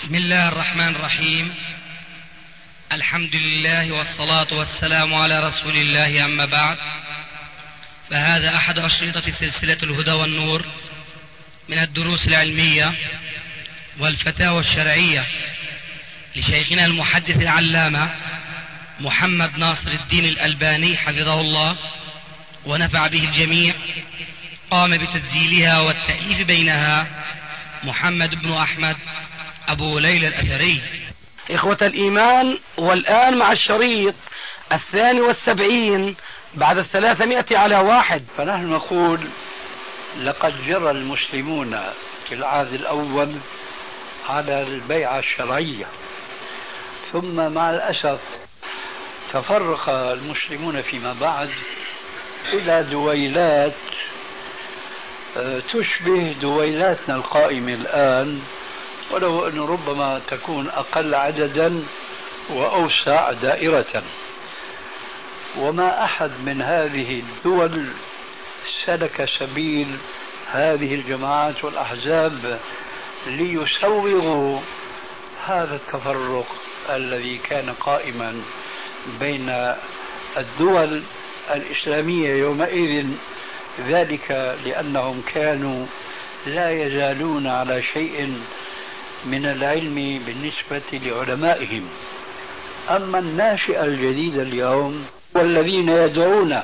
بسم الله الرحمن الرحيم. الحمد لله والصلاة والسلام على رسول الله، أما بعد، فهذا أحد أشرطة سلسلة الهدى والنور من الدروس العلمية والفتاوى الشرعية لشيخنا المحدث العلامة محمد ناصر الدين الألباني حفظه الله ونفع به الجميع. قام بتسجيلها والتأليف بينها محمد بن أحمد أبو ليلى الأثري. إخوة الإيمان، والآن مع الشريط 72 بعد 300 على 1. فنحن نقول لقد جرى المسلمون في العهد الأول على البيعة الشرعية، ثم مع الأسف تفرق المسلمون فيما بعد إلى دويلات تشبه دويلاتنا القائمة الآن، ولو أن ربما تكون أقل عددا وأوسع دائرة. وما أحد من هذه الدول سلك سبيل هذه الجماعات والأحزاب ليسوغوا هذا التفرق الذي كان قائما بين الدول الإسلامية يومئذ، ذلك لأنهم كانوا لا يزالون على شيء من العلم بالنسبة لعلمائهم. أما الناشئة الجديدة اليوم والذين يدعون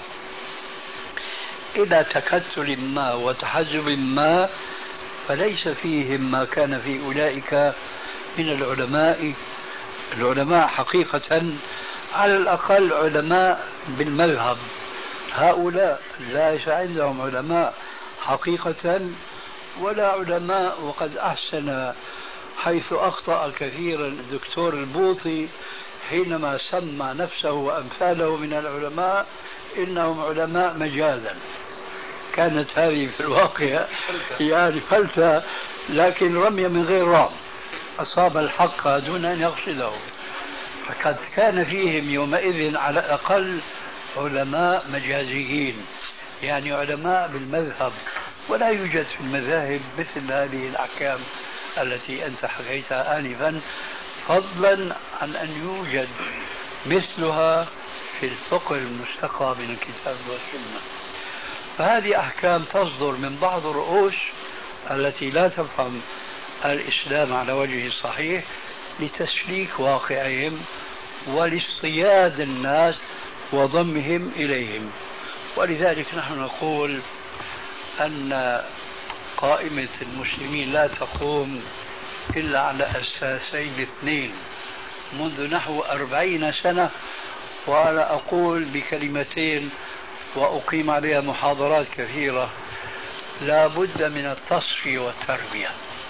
إلى تكتل ما وتحزب ما، فليس فيهم ما كان في أولئك من العلماء حقيقة، على الأقل علماء بالمذهب. هؤلاء ليس عندهم علماء حقيقة ولا علماء، وقد أحسن حيث أخطأ كثيرا الدكتور البوطي حينما سمى نفسه وأمثاله من العلماء إنهم علماء مجازا. كانت هذه في الواقع يعني فلتة، لكن رمي من غير رام، أصاب الحق دون أن يقصده. فقد كان فيهم يومئذ على الأقل علماء مجازيين، يعني علماء بالمذهب، ولا يوجد في المذاهب مثل هذه الأحكام التي أنت حكيتها آنفا، فضلا عن أن يوجد مثلها في الفقه المستقى من الكتاب والسنة. فهذه أحكام تصدر من بعض الرؤوس التي لا تفهم الإسلام على وجهه الصحيح لتسليك واقعهم ولاصطياد الناس وضمهم إليهم. ولذلك نحن نقول أن قائمة المسلمين لا تقوم إلا على أساسين اثنين منذ نحو 40 سنة، وأنا أقول بكلمتين وأقيم عليها محاضرات كثيرة: لا بد من التصفية والتربية.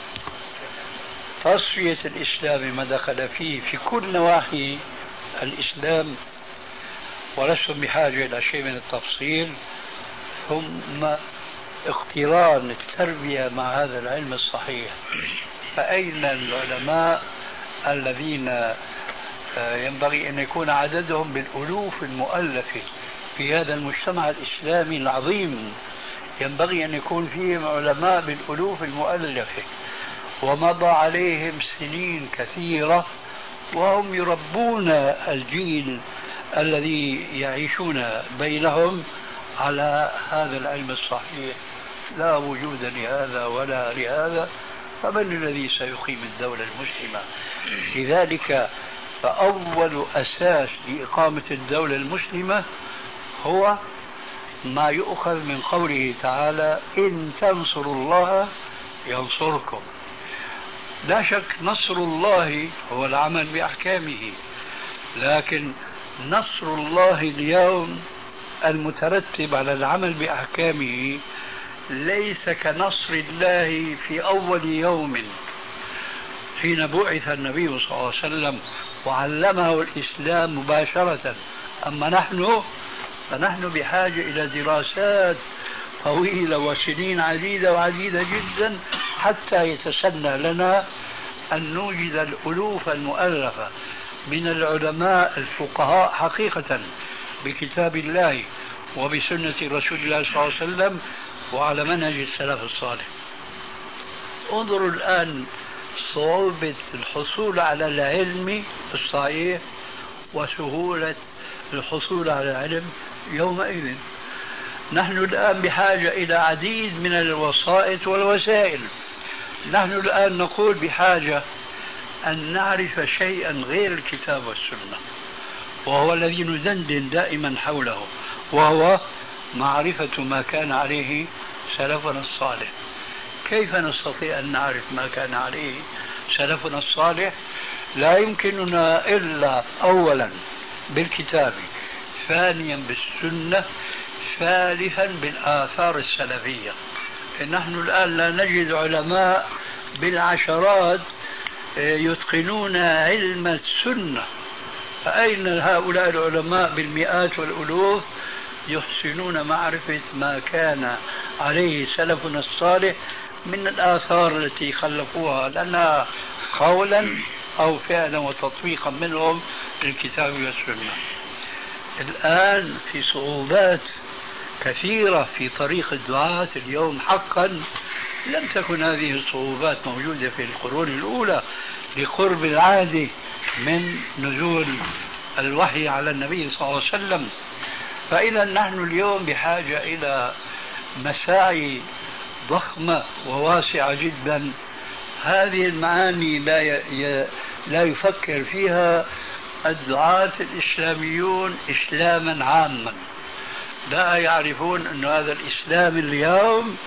تصفية الإسلام ما دخل فيه في كل نواحي الإسلام، ولستم بحاجة إلى شيء من التفصيل، ثم اقتران التربية مع هذا العلم الصحيح. فأين العلماء الذين ينبغي أن يكون عددهم بالألوف المؤلفة في هذا المجتمع الإسلامي العظيم؟ ينبغي أن يكون فيهم علماء بالألوف المؤلفة، ومضى عليهم سنين كثيرة وهم يربون الجيل الذي يعيشون بينهم على هذا العلم الصحيح. لا وجود لهذا ولا لهذا، فمن الذي سيقيم الدولة المسلمة؟ لذلك فأول أساس لإقامة الدولة المسلمة هو ما يؤخذ من قوله تعالى: إن تنصروا الله ينصركم. لا شك نصر الله هو العمل بأحكامه، لكن نصر الله اليوم المترتب على العمل بأحكامه ليس كنصر الله في أول يوم حين بعث النبي صلى الله عليه وسلم وعلمه الإسلام مباشرة. أما فنحن بحاجة إلى دراسات طويلة وسنين عديدة جدا حتى يتسنى لنا أن نوجد الألوف المؤلفة من العلماء الفقهاء حقيقة بكتاب الله وبسنة رسول الله صلى الله عليه وسلم وعلى منهج السلف الصالح. انظروا الآن صعوبة الحصول على العلم الصحيح وسهولة الحصول على العلم يومئذ. نحن الآن بحاجة إلى عديد من الوسائط والوسائل. نحن الآن نقول بحاجة أن نعرف شيئا غير الكتاب والسنة، وهو الذي ندندن دائما حوله، وهو معرفة ما كان عليه سلفنا الصالح. كيف نستطيع أن نعرف ما كان عليه سلفنا الصالح؟ لا يمكننا إلا أولا بالكتاب، ثانيا بالسنة، ثالثا بالآثار السلفية. نحن الآن لا نجد علماء بالعشرات يتقنون علم السنة، فأين هؤلاء العلماء بالمئات والألوف يحسنون معرفة ما كان عليه سلفنا الصالح من الآثار التي خلفوها لنا قولا أو فعلا وتطبيقا منهم للكتاب والسنة. الآن في صعوبات كثيرة في طريق الدعاة اليوم. حقا لم تكن هذه الصعوبات موجودة في القرون الأولى لقرب العهد من نزول الوحي على النبي صلى الله عليه وسلم. فإذا نحن اليوم بحاجة إلى مساعي ضخمة وواسعة جدا. هذه المعاني لا يفكر فيها الدعاة الإسلاميون إسلاما عاما، لا يعرفون أن هذا الإسلام اليوم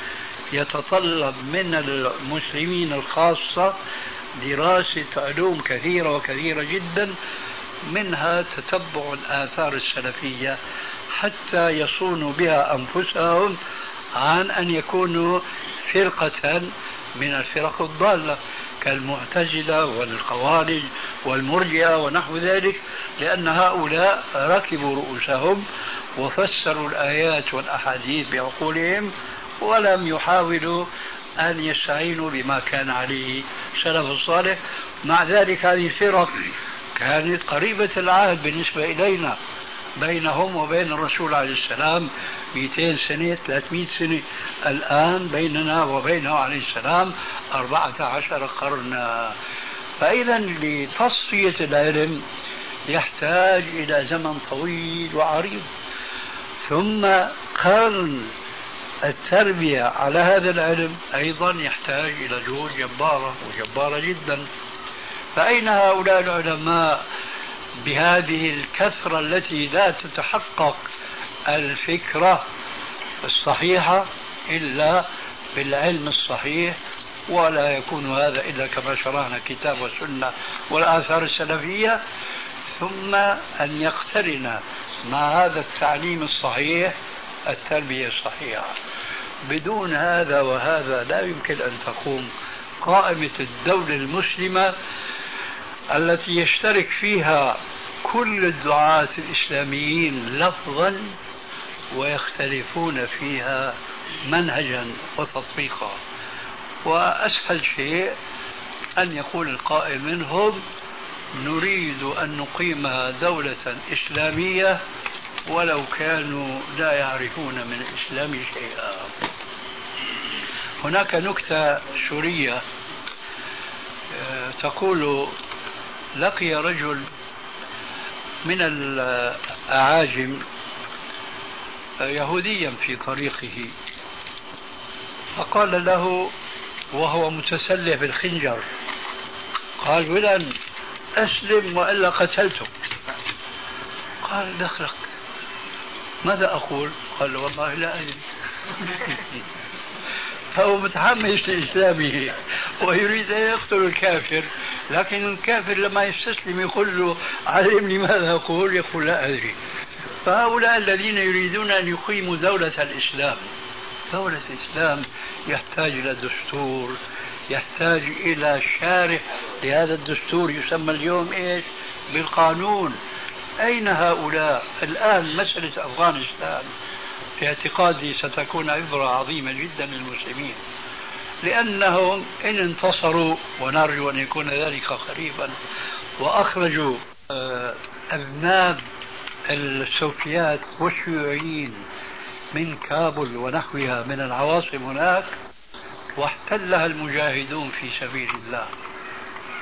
يتطلب من المسلمين الخاصة دراسة علوم كثيرة وكثيرة جدا، منها تتبع الآثار السلفية حتى يصونوا بها أنفسهم عن أن يكونوا فرقة من الفرق الضالة كالمعتزلة والخوارج والمرجئة ونحو ذلك، لأن هؤلاء ركبوا رؤوسهم وفسروا الآيات والأحاديث بعقولهم ولم يحاولوا أن يستعينوا بما كان عليه سلف الصالح. مع ذلك هذه الفرق كانت قريبة العهد بالنسبة إلينا، بينهم وبين الرسول عليه السلام 200 سنة 300 سنة. الآن بيننا وبينه عليه السلام 14 قرنا. فإذا لتصفية العلم يحتاج إلى زمن طويل وعريض، ثم قرن التربية على هذا العلم أيضا يحتاج إلى جهود جبارة وجبارة جدا. فأين هؤلاء العلماء بهذه الكثرة التي لا تتحقق الفكرة الصحيحة إلا بالعلم الصحيح، ولا يكون هذا إلا كما شرحنا الكتاب والسنة والآثار السلفية، ثم أن يقترن مع هذا التعليم الصحيح التربية الصحيحة. بدون هذا وهذا لا يمكن أن تقوم قائمة الدولة المسلمة التي يشترك فيها كل الدعاة الإسلاميين لفظا ويختلفون فيها منهجا وتطبيقا. وأسهل شيء أن يقول القائل منهم نريد أن نقيم دولة إسلامية ولو كانوا لا يعرفون من الإسلام شيئا. هناك نكتة سورية تقول لقي رجل من الأعاجم يهوديا في طريقه، فقال له وهو متسلح بالخنجر، قال ولن أسلم وإلا قتلتك. قال دخلك ماذا أقول؟ قال والله لا أدري. فهو متحمس لإسلامه ويريد أن يقتل الكافر، لكن الكافر لما يستسلم يقول له علمني ماذا أقول، يقول لا أدري. فهؤلاء الذين يريدون أن يقيموا دولة الإسلام، دولة الإسلام يحتاج إلى دستور، يحتاج إلى شارح لهذا الدستور يسمى اليوم إيش؟ بالقانون. أين هؤلاء الآن؟ مسألة أفغانستان في اعتقادي ستكون عبرة عظيمة جدا للمسلمين، لأنهم إن انتصروا ونرجو أن يكون ذلك قريبا وأخرجوا أذناب السوفيات والشيوعيين من كابل ونحوها من العواصم هناك، واحتلها المجاهدون في سبيل الله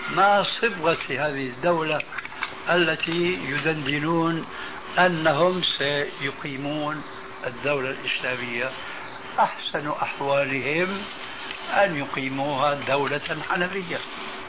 ما صبغة هذه الدولة التي يدندنون أنهم سيقيمون الدولة الإسلامية؟ أحسن أحوالهم أن يقيموها دولة حنفية.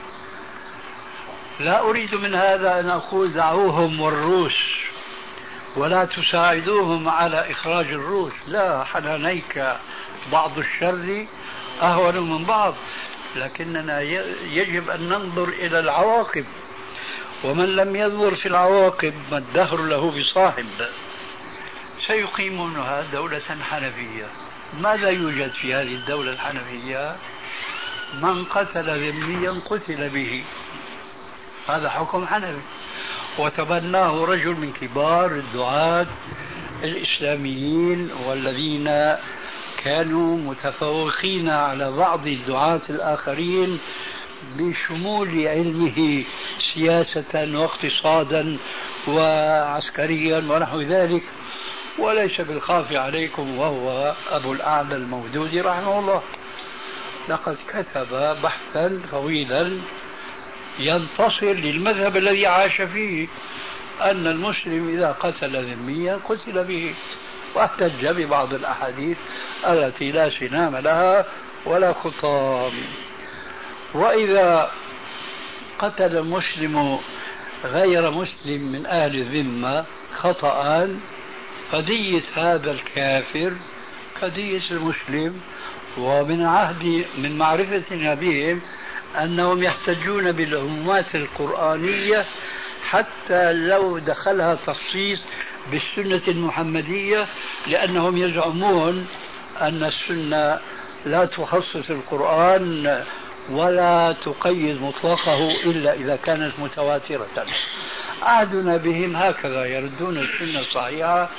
لا أريد من هذا أن أقول دعوهم والروس ولا تساعدوهم على إخراج الروس، لا، حنانيك بعض الشر أهون من بعض، لكننا يجب أن ننظر إلى العواقب، ومن لم ينظر في العواقب ما الدهر له بصاحب. سيقيمونها دولة حنفية. ماذا يوجد في هذه الدولة الحنفية؟ من قتل ذميا قتل به، هذا حكم حنفي، وتبناه رجل من كبار الدعاة الإسلاميين والذين كانوا متفوقين على بعض الدعاة الآخرين بشمول علمه سياسة واقتصادا وعسكريا ونحو ذلك، وليس بالخافي عليكم وهو أبو الأعلى المودودي رحمه الله. لقد كتب بحثا طويلا ينتصر للمذهب الذي عاش فيه، أن المسلم إذا قتل ذميا قتل به، واحتج ببعض الأحاديث التي لا سنام لها ولا خطام. وإذا قتل المسلم غير مسلم من أهل الذمة خطأ، قضية هذا الكافر قضية المسلم. ومن عهد من معرفتنا بهم أنهم يحتجون بالعمومات القرآنية حتى لو دخلها تخصيص بالسنة المحمدية، لأنهم يزعمون أن السنة لا تخصص القرآن ولا تقيد مطلقه إلا إذا كانت متواترة. عهدنا بهم هكذا، يردون السنة الصحيحة.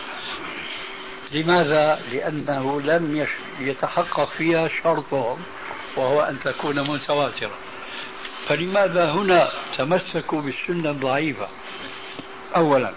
لماذا؟ لأنه لم يتحقق فيها شرطهم وهو أن تكون متواترة. فلماذا هنا تمسكوا بالسنة الضعيفة أولا،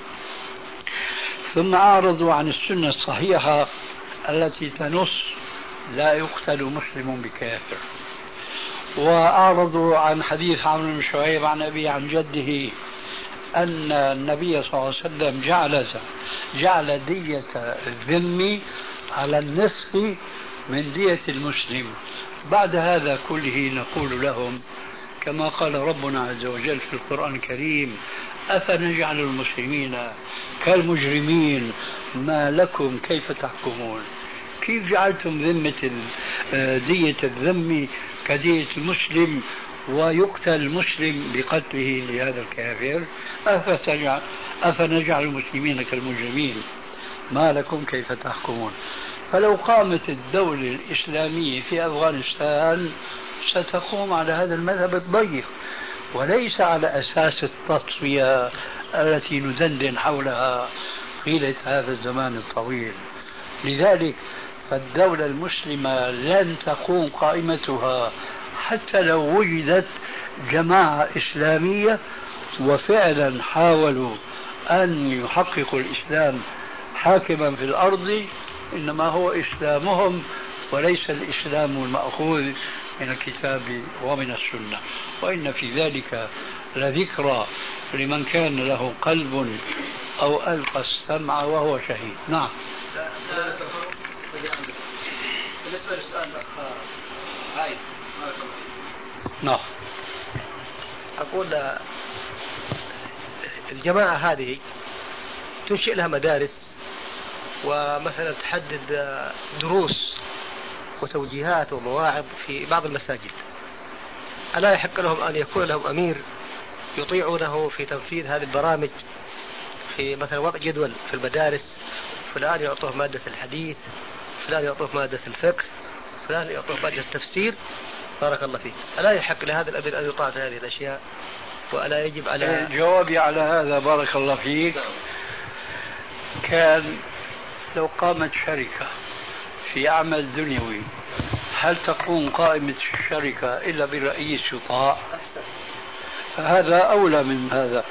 ثم أعرضوا عن السنة الصحيحة التي تنص لا يقتل مسلم بكافر، وأعرضوا عن حديث عمرو بن شعيب عن أبي عن جده أن النبي صلى الله عليه وسلم جعل دية الذم على النصف من دية المسلم. بعد هذا كله نقول لهم كما قال ربنا عز وجل في القرآن الكريم: أفنجعل المسلمين كالمجرمين ما لكم كيف تحكمون؟ كيف جعلتم ذمة دية الذم كدية المسلم ويقتل المسلم بقتله لهذا الكافر؟ أفنجعل المسلمين كالمجرمين ما لكم كيف تحكمون؟ فلو قامت الدولة الإسلامية في أفغانستان ستقوم على هذا المذهب الضيق، وليس على أساس التطفية التي ندندن حولها طيلة هذا الزمان الطويل. لذلك فالدولة المسلمة لن تقوم قائمتها حتى لو وجدت جماعة إسلامية وفعلا حاولوا أن يحققوا الإسلام حاكما في الأرض، إنما هو إسلامهم وليس الإسلام المأخوذ من الكتاب ومن السنة. وإن في ذلك لذكرى لمن كان له قلب أو ألقى السمع وهو شهيد. نعم. بالنسبة للسؤال هاي نعم، أقول الجماعة هذه تنشئ لها مدارس ومثلا تحدد دروس وتوجيهات ومواعظ في بعض المساجد، ألا يحق لهم أن يكون لهم أمير يطيعونه في تنفيذ هذه البرامج، في مثلا وضع جدول في المدارس، فلان يعطوه مادة الحديث، فلان يعطوه مادة الفقه، فلان يعطوه مادة التفسير؟ بارك الله فيك. ألا يحق لهذا الأمير أن يطاع هذه الأشياء؟ وألا يجب على جوابي على هذا بارك الله فيك كان لو قامت شركة في عمل دنيوي هل تقوم قائمة الشركة إلا برئيس يطاع؟ هذا أولى من هذا.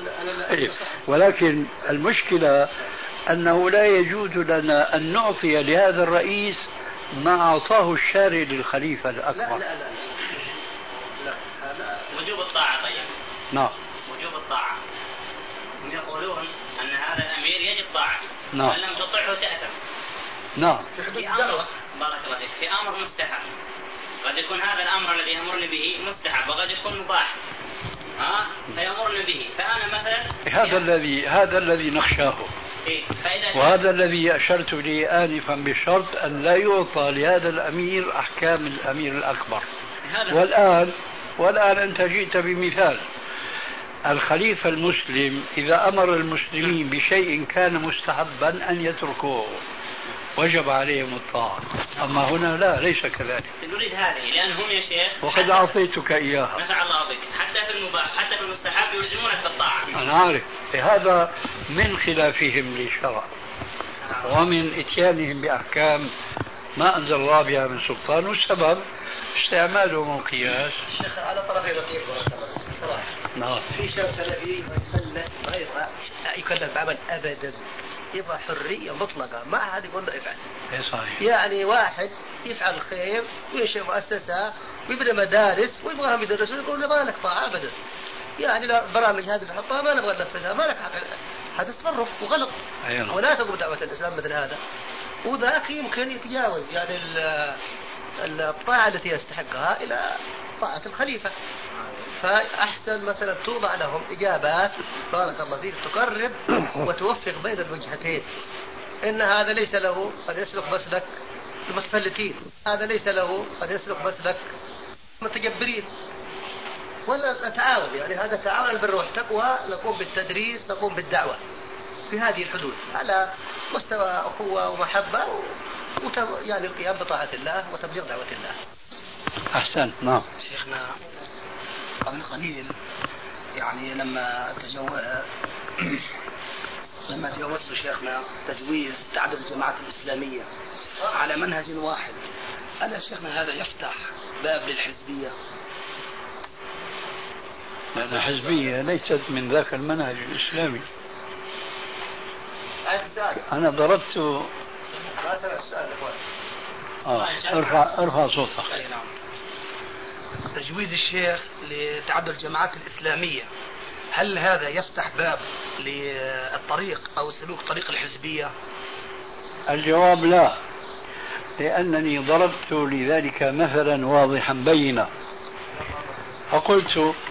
ولكن المشكلة أنه لا يجوز لنا أن نعطي لهذا الرئيس ما أعطاه الشارع للخليفة الأكبر. لا. وجوب نعم. وجوب الطاعة. هم يقولون أن هذا الأمير يجب طاعته. نعم. وإن لم تطعه تأثم. نعم. في أمر بارك الله فيك، في أمر مستحب. قد يكون هذا الأمر الذي يأمرني به مستحب وقد يكون مباح. فيأمرني به، فأنا مثلا هذا الذي نخشاه. وهذا الذي أشرت لي آنفا بشرط أن لا يعطى لهذا الأمير أحكام الأمير الأكبر. والآن أنت جئت بمثال. الخليفة المسلم إذا أمر المسلمين بشيء كان مستحبا أن يتركوه وجب عليهم الطاعة. أما هنا لا، ليس كذلك. نريد هذه لأنهم يا شيخ وقد أعطيتك إياها. نفع الله بك. حتى في المباح حتى في المستحب يلزمونك بالطاعة. أنا عارف هذا من خلافهم للشرع ومن إتيانهم بأحكام ما أنزل الله بها من سلطان، والسبب استعمالهم القياس. الشيخ على طرفي لطيف صراحة. نعم. في شخص سلفي ما يبغى يكلف بعمل أبدا، يبغى حرية مطلقة، ما أحد يقول له افعل. صحيح. يعني واحد يفعل الخير وينشئ مؤسسة ويبدأ مدارس ويبغاهم يدرسون، يقول ما لك طاعة أبدا. يعني لا برامج هذه الحطة ما نبغى ننفذها، ما لك حق. هذا تصرف وغلط. أيوة. ولا تقوم دعوة الإسلام مثل هذا. وذاك يمكن يتجاوز يعني الطاعة التي يستحقها إلى طاعة الخليفة. فأحسن مثلا توضع لهم إجابات بارك الله فيك تقرب وتوفق بين الوجهتين. إن هذا ليس له قد يسلك مسلك المتفلتين، هذا ليس له قد يسلك مسلك المتجبرين. ولا نتعاون، يعني هذا تعاون البر والتقوى، نقوم بالتدريس نقوم بالدعوة في هذه الحدود على مستوى أخوة ومحبة يعني القيام بطاعة الله وتبليغ دعوة الله. أحسن. نعم. شيخنا قبل قليل يعني لما تجاوزت شيخنا تجويز تعدد الجماعات الإسلامية على منهج واحد، ألا شيخنا هذا يفتح باب للحزبية؟ لأن الحزبية ليست من ذاك المنهج الإسلامي. أنا ضربت ارفع صوتك. تجويز الشيخ لتعدد الجماعات الإسلامية، هل هذا يفتح باب للطريق أو سلوك طريق الحزبية؟ الجواب لا، لأنني ضربت لذلك مثلا واضحا بينا، فقلت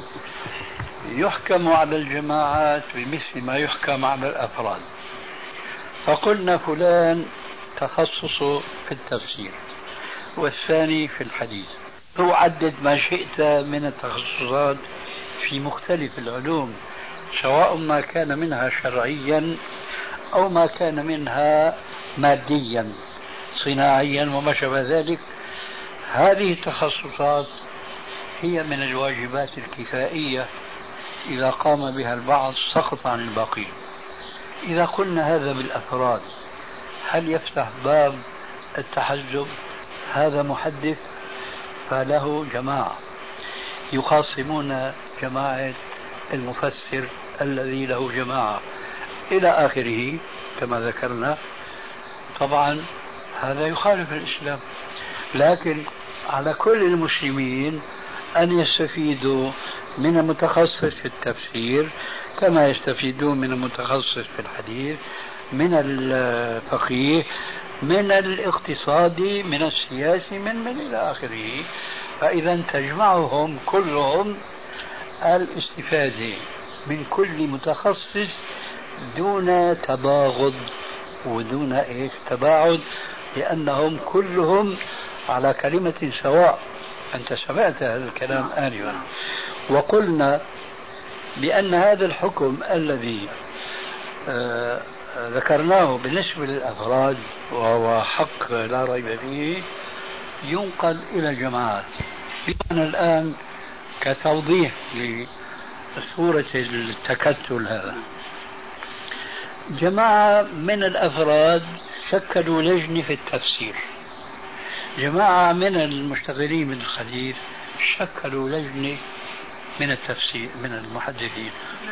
يحكم على الجماعات بمثل ما يحكم على الأفراد. فقلنا فلان تخصصه في التفسير والثاني في الحديث، هو عدد ما شئت من التخصصات في مختلف العلوم، سواء ما كان منها شرعيا أو ما كان منها ماديا صناعيا وما شابه ذلك. هذه التخصصات هي من الواجبات الكفائية، إذا قام بها البعض سقط عن الباقين. إذا قلنا هذا بالأفراد هل يفتح باب التحزب؟ هذا محدث فله جماعة يخاصمون جماعة المفسر الذي له جماعة إلى آخره كما ذكرنا. طبعا هذا يخالف الإسلام، لكن على كل المسلمين أن يستفيدوا من المتخصص في التفسير كما يستفيدون من المتخصص في الحديث، من الفقيه، من الاقتصادي، من السياسي، من إلى آخره. فإذا تجمعهم كلهم الاستفادة من كل متخصص دون تباغض ودون تباعد، لأنهم كلهم على كلمة سواء. أنت سمعت هذا الكلام آنفا. وقلنا بأن هذا الحكم الذي ذكرناه بالنسبة للأفراد وهو حق لا ريب فيه ينقل إلى الجماعات. بمعنى الآن كتوضيح لصورة التكتل هذا، جماعة من الأفراد شكلوا لجنة في التفسير، جماعة من المشتغلين بالحديث شكلوا لجنة من التفسير من المحدثين،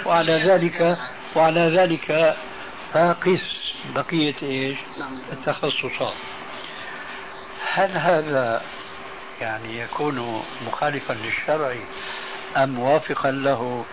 وعلى ذلك فاقس بقية التخصصات. هل هذا يعني يكون مخالفا للشرع أم موافقا له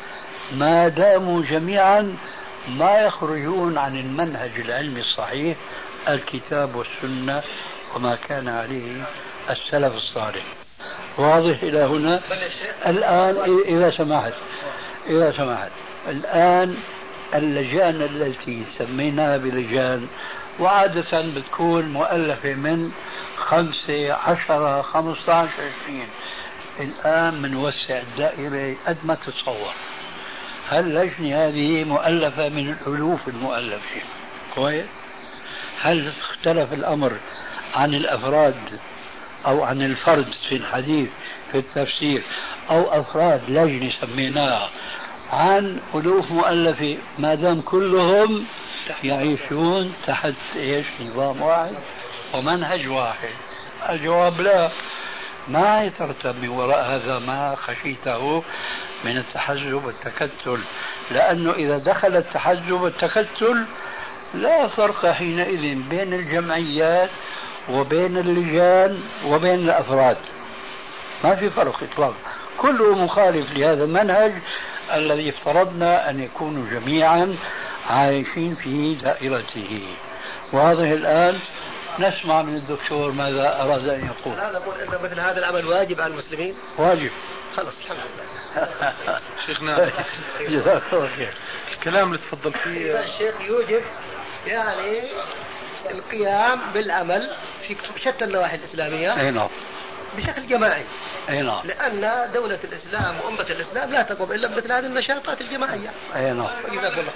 ما داموا جميعا ما يخرجون عن المنهج العلمي الصحيح، الكتاب والسنة وما كان عليه السلف الصالح. واضح إلى هنا؟ الآن إذا سمحت الآن اللجان التي سميناها بلجان وعادة بتكون مؤلفة من 5 10 15 20. الآن بنوسع الدائرة قد ما تتصور. هاللجنة هذه مؤلفة من الألوف المؤلفين. كويس؟ هل اختلف الأمر عن الأفراد أو عن الفرد في الحديث في التفسير، أو أفراد لجنة سميناها عن ألوف مؤلفة ما دام كلهم يعيشون تحت إيش؟ نظام واحد ومنهج واحد؟ الجواب لا. ما يترتب من وراء هذا ما خشيته من التحزب والتكتل، لأنه إذا دخل التحزب والتكتل لا فرق حينئذ بين الجمعيات وبين اللجان وبين الأفراد، ما في فرق إطلاقا، كله مخالف لهذا المنهج الذي افترضنا أن يكونوا جميعا عايشين في دائرته. واضح الآن؟ نسمع من الدكتور ماذا أراد أن يقول. هذا أقول أن مثل هذا العمل واجب على المسلمين. واجب. خلاص الحمد لله. شيخنا جزاك الله خير. الكلام اللي تفضل فيه الشيخ يوجب يعني القيام بالعمل في شتى النواحي الإسلامية. أي نعم. بشكل جماعي. أي نعم. لأن دولة الإسلام وأمة الإسلام لا تقوم إلا بمثل هذه النشاطات الجماعية. أي نعم. جزاك الله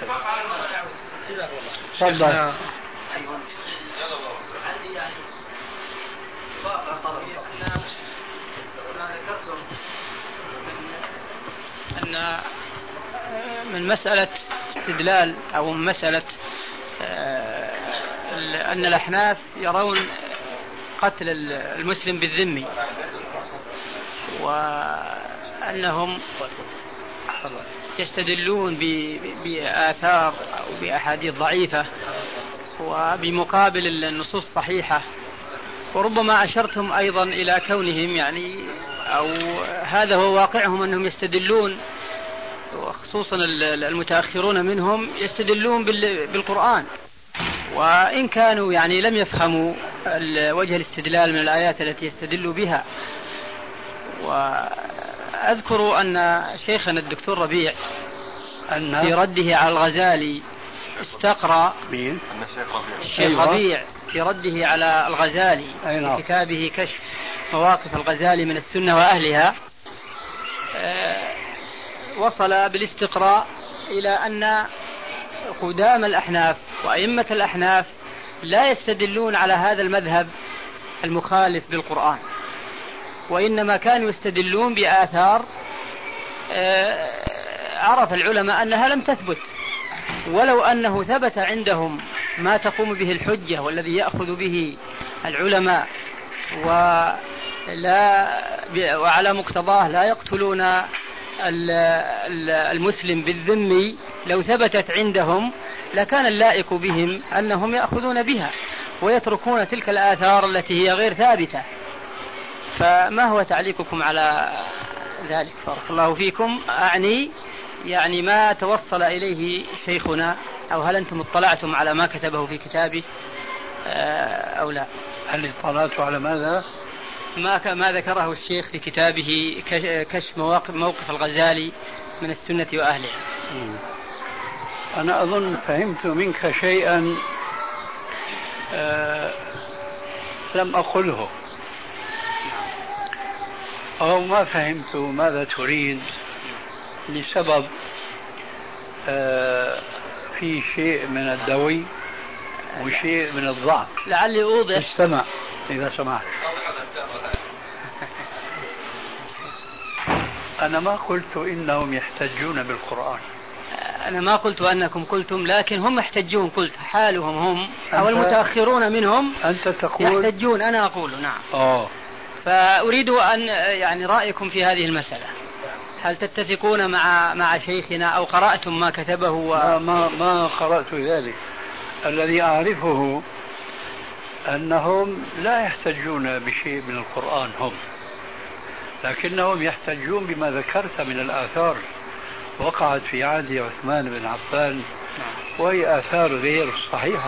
خير. تفضل. أن من مسألة استدلال أو من مسألة أن الأحناف يرون قتل المسلم بالذمي، وأنهم يستدلون بآثار أو بأحاديث ضعيفة وبمقابل النصوص الصحيحة، وربما أشرتم أيضا إلى كونهم يعني أو هذا هو واقعهم أنهم يستدلون، وخصوصا المتأخرون منهم يستدلون بالقرآن، وإن كانوا يعني لم يفهموا وجه الاستدلال من الآيات التي يستدلوا بها. وأذكر أن شيخنا الدكتور ربيع في رده على الغزالي استقرأ الشيخ ربيع في رده على الغزالي في كتابه كشف مواقف الغزالي من السنة وأهلها، وصل بالاستقراء إلى أن قدام الأحناف وأئمة الأحناف لا يستدلون على هذا المذهب المخالف بالقرآن، وإنما كانوا يستدلون بآثار عرف العلماء أنها لم تثبت، ولو أنه ثبت عندهم ما تقوم به الحجة والذي يأخذ به العلماء وعلى مقتضاه لا يقتلون المسلم بالذمي، لو ثبتت عندهم لكان اللائق بهم أنهم يأخذون بها ويتركون تلك الآثار التي هي غير ثابتة. فما هو تعليقكم على ذلك؟ بارك الله فيكم. أعني يعني ما توصل إليه شيخنا، أو هل أنتم اطلعتم على ما كتبه في كتابه أو لا؟ هل اطلعتم على ماذا؟ ما ذكره الشيخ في كتابه كشف موقف الغزالي من السنة وأهلها. أنا أظن فهمت منك شيئا لم أقله، أو ما فهمت ماذا تريد لسبب في شيء من الدوي وشيء من الضعف. لعلي أوضح. استمع إذا سمحت. أنا ما قلت إنهم يحتجون بالقرآن. أنا ما قلت أنكم قلتم، لكن هم يحتجون. قلت حالهم هم أو المتأخرون منهم أنت تقول يحتجون. أنا أقول نعم. فأريد أن يعني رأيكم في هذه المسألة. هل تتفقون مع شيخنا أو قرأتم ما كتبه ما قرأت ذلك. الذي أعرفه أنهم لا يحتجون بشيء من القرآن هم، لكنهم يحتجون بما ذكرت من الآثار، وقعت في عهد عثمان بن عفان، وهي آثار غير صحيحة.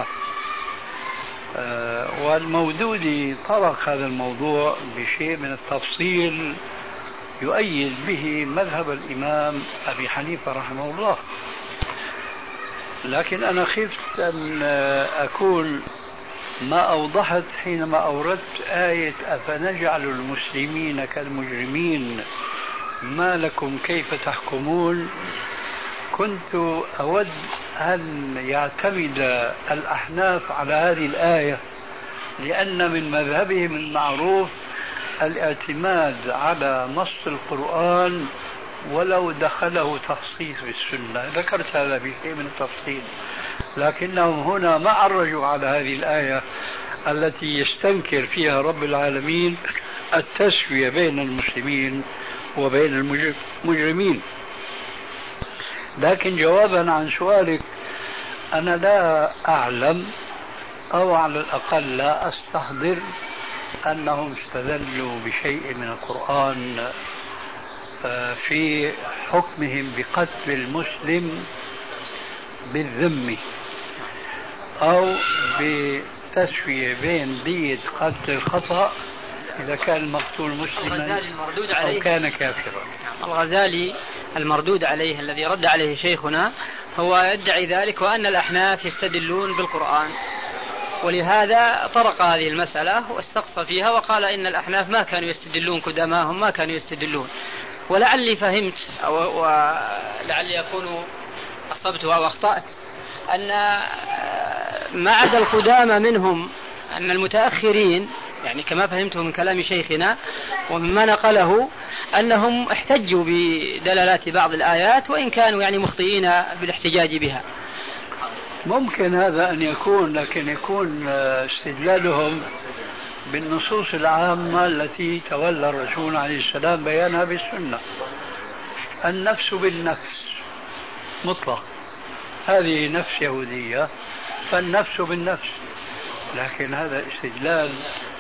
والمودودي طرق هذا الموضوع بشيء من التفصيل يؤيد به مذهب الإمام أبي حنيفة رحمه الله. لكن أنا خفت أن أكون ما أوضحت حينما أوردت آية أفنجعل المسلمين كالمجرمين ما لكم كيف تحكمون. كنت أود أن يعتمد الأحناف على هذه الآية، لأن من مذهبهم المعروف الاعتماد على نص القرآن ولو دخله تخصيص بالسنة. ذكرت هذا بشيء من التفصيل، لكنهم هنا ما عرجوا على هذه الآية التي يستنكر فيها رب العالمين التسوية بين المسلمين وبين المجرمين. لكن جوابا عن سؤالك، أنا لا أعلم أو على الأقل لا أستحضر أنهم استدلوا بشيء من القرآن في حكمهم بقتل المسلم بالذم أو بتسوية بين دية قتل الخطأ إذا كان المقتول مسلما أو كان كافرا. الغزالي المردود عليه الذي رد عليه شيخنا هو يدعي ذلك، وأن الأحناف يستدلون بالقرآن، ولهذا طرق هذه المسألة واستقصى فيها وقال إن الأحناف ما كانوا يستدلون، قدماهم ما كانوا يستدلون. ولعلي فهمت ولعلي أكون أصبت أو أخطأت أن ما عدا القدامى منهم أن المتأخرين، يعني كما فهمته من كلام شيخنا ومما نقله، أنهم احتجوا بدلالات بعض الآيات وإن كانوا يعني مخطئين بالاحتجاج بها. ممكن هذا أن يكون، لكن يكون استدلالهم بالنصوص العامة التي تولى الرسول عليه السلام بيانها بالسنة. النفس بالنفس مطلق، هذه نفس يهودية فالنفس بالنفس. لكن هذا استدلال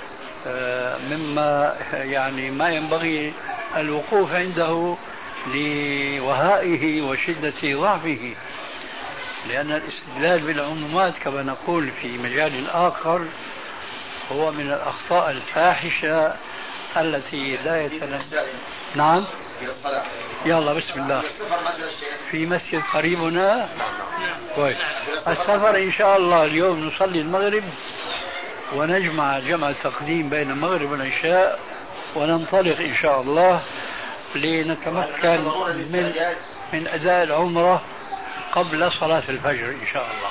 مما يعني ما ينبغي الوقوف عنده لوهائه وشدة ضعفه، لأن الاستدلال بالعمومات كما نقول في مجال آخر هو من الأخطاء الفاحشة التي لا يتنزل. نعم، يلا بسم الله. في مسجد قريبنا كويس. السفر إن شاء الله اليوم نصلي المغرب ونجمع جمع تقديم بين المغرب والعشاء وننطلق إن شاء الله لنتمكن من أداء العمرة قبل صلاة الفجر إن شاء الله.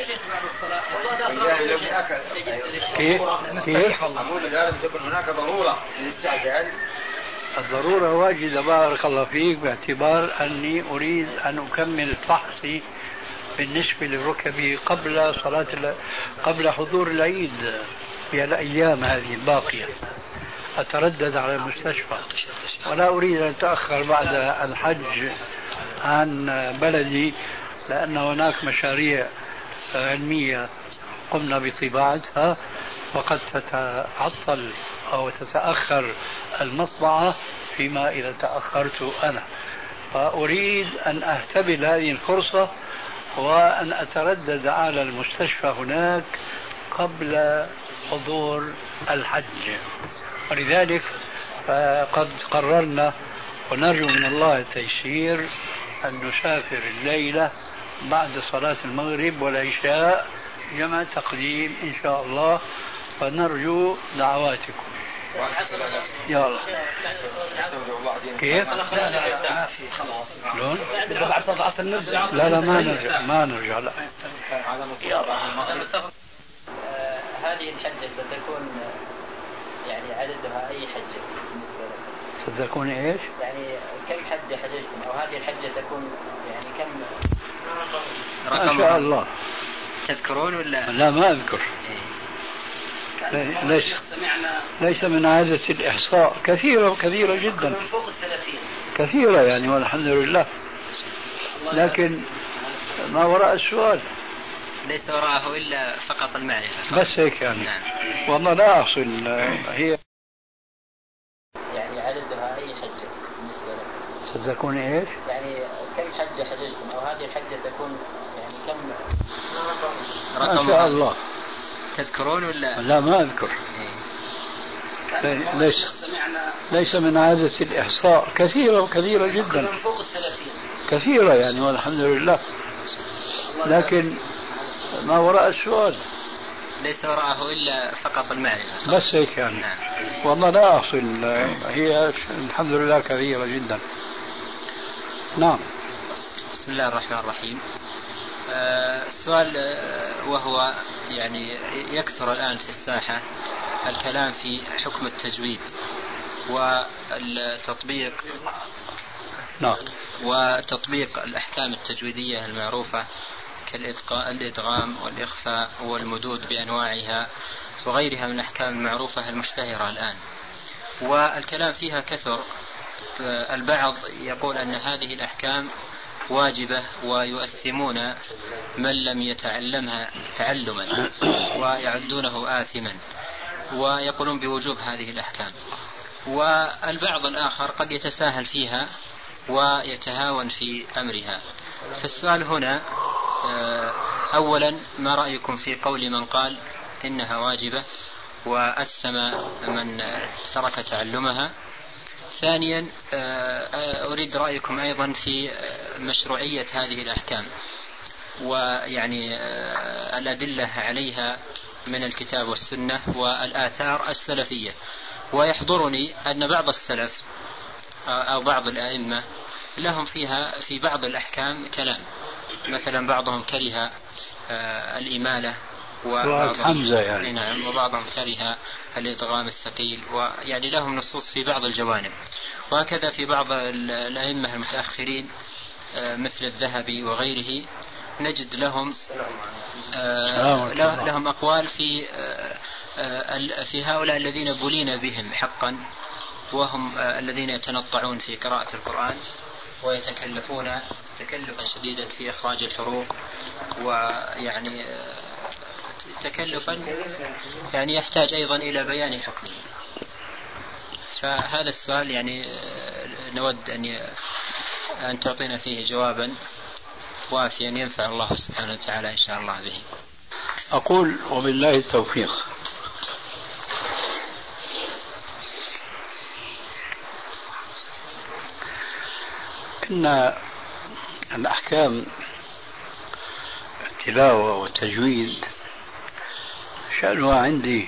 كيف؟ أقول لازم تكون هناك ضرورة للاستعجال. الضرورة واجدة بارك الله فيك، باعتبار أني أريد أن أكمل فحصي بالنسبة لركبي قبل حضور العيد في الأيام هذه الباقية. أتردد على المستشفى ولا أريد أن أتأخر بعد الحج عن بلدي، لأن هناك مشاريع علمية قمنا بطباعتها وقد تتعطل أو تتأخر المطبعة فيما إذا تأخرت أنا. فأريد أن أهتبل هذه الفرصة وأن أتردد على المستشفى هناك قبل حضور الحج. ولذلك فقد قررنا ونرجو من الله التيسير أن نسافر الليلة بعد صلاة المغرب والعشاء جمع تقديم إن شاء الله، فنرجو دعواتكم. يلا كيف؟ لا ما نرجع لا. هذه الحجة ستكون يعني عددها أي حجة بالنسبة لكم؟ ستكون إيش؟ يعني كم حجة حججتم، أو هذه الحجة تكون يعني كم رقم؟ ما شاء الله. تذكرون ولا؟ لا ما أذكر. ليس من عادة الإحصاء، كثيرة جدا، من فوق 30 كثيرة يعني والحمد لله. لكن ما وراء السؤال ليس وراءه إلا فقط المعرفة بس هيك يعني. والله لا أحصل هي يعني عددها أي حجة بالنسبة لك؟ ستكون إيش؟ يعني كم حجة حججتم أو هذه الحجة تكون يعني كم ما شاء الله. تذكرون ولا؟ لا ما أذكر. ليس من عادة الإحصاء، كثيرة وكثيرة جدا، من فوق 30 كثيرة يعني والحمد لله، لكن ما وراء السؤال ليس وراءه إلا فقط المعرفة بس هيك يعني. نعم. والله لا أصل، هي الحمد لله كثيرة جدا. نعم. بسم الله الرحمن الرحيم. السؤال وهو يعني يكثر الآن في الساحة الكلام في حكم التجويد والتطبيق. نعم. وتطبيق الأحكام التجويدية المعروفة كالإدغام والإخفاء والمدود بأنواعها وغيرها من الأحكام المعروفة المشتهرة الآن، والكلام فيها كثر. البعض يقول أن هذه الأحكام واجبة ويؤثمون من لم يتعلمها تعلما ويعدونه آثما، ويقولون بوجوب هذه الأحكام. والبعض الآخر قد يتساهل فيها ويتهاون في أمرها. فالسؤال هنا أولا ما رأيكم في قول من قال إنها واجبة وأثم من ترك تعلمها؟ ثانيا أريد رأيكم أيضا في مشروعية هذه الأحكام ويعني الأدلة عليها من الكتاب والسنة والآثار السلفية. ويحضرني أن بعض السلف أو بعض الأئمة لهم فيها في بعض الأحكام كلام، مثلا بعضهم كره الإمالة حمزة يعني. نعم. وبعضهم كره الإدغام الثقيل، ويعني لهم نصوص في بعض الجوانب. وهكذا في بعض الأئمة المتأخرين مثل الذهبي وغيره نجد لهم أقوال في هؤلاء الذين بلين بهم حقا، وهم الذين يتنطعون في قراءة القرآن ويتكلفون تكلفا شديدا في إخراج الحروف، ويعني تكلفا يعني يحتاج أيضا إلى بيان حكمه. فهذا السؤال يعني نود أن تعطينا فيه جوابا وافيا ينفع الله سبحانه وتعالى إن شاء الله به. أقول وبالله التوفيق. إن الأحكام التلاوة والتجويد شأنها عندي